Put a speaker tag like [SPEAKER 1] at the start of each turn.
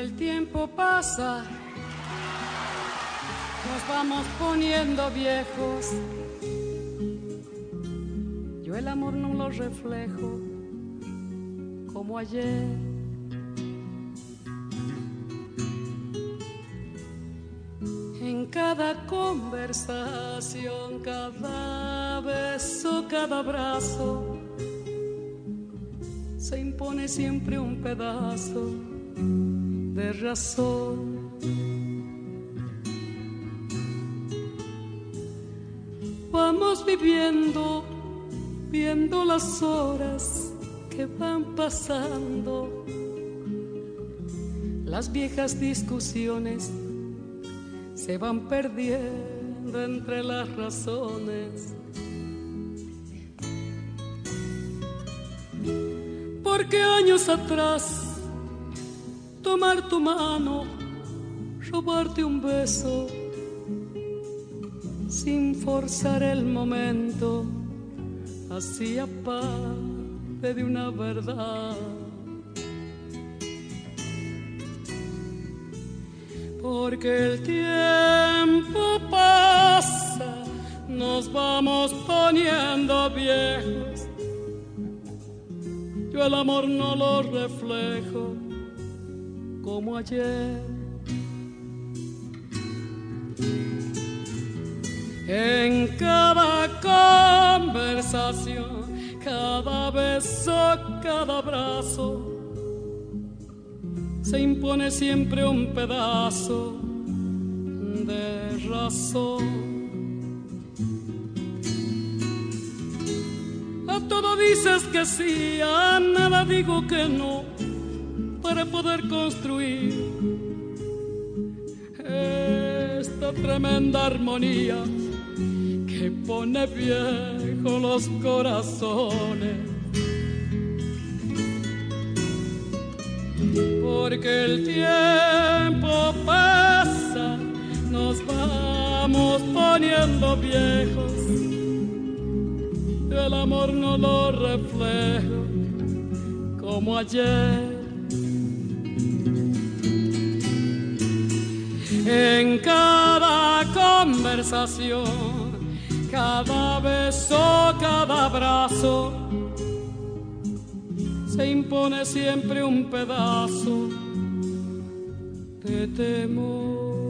[SPEAKER 1] el tiempo pasa, nos vamos poniendo viejos. Yo el amor no lo reflejo como ayer. En cada conversación, cada beso, cada abrazo, se impone siempre un pedazo de razón. Vamos viviendo, viendo las horas que van pasando, las viejas discusiones se van perdiendo entre las razones. Porque años atrás, tomar tu mano, robarte un beso, sin forzar el momento, hacía parte de una verdad. Porque el tiempo pasa, nos vamos poniendo viejos. Yo el amor no lo reflejo como ayer. En cada conversación, cada beso, cada abrazo, se impone siempre un pedazo de razón. A todo dices que sí, a nada digo que no, para poder construir esta tremenda armonía que pone viejos los corazones. Porque el tiempo pasa, nos vamos poniendo viejos. El amor no lo reflejo como ayer. En cada conversación, cada beso, cada abrazo, se impone siempre un pedazo de temor.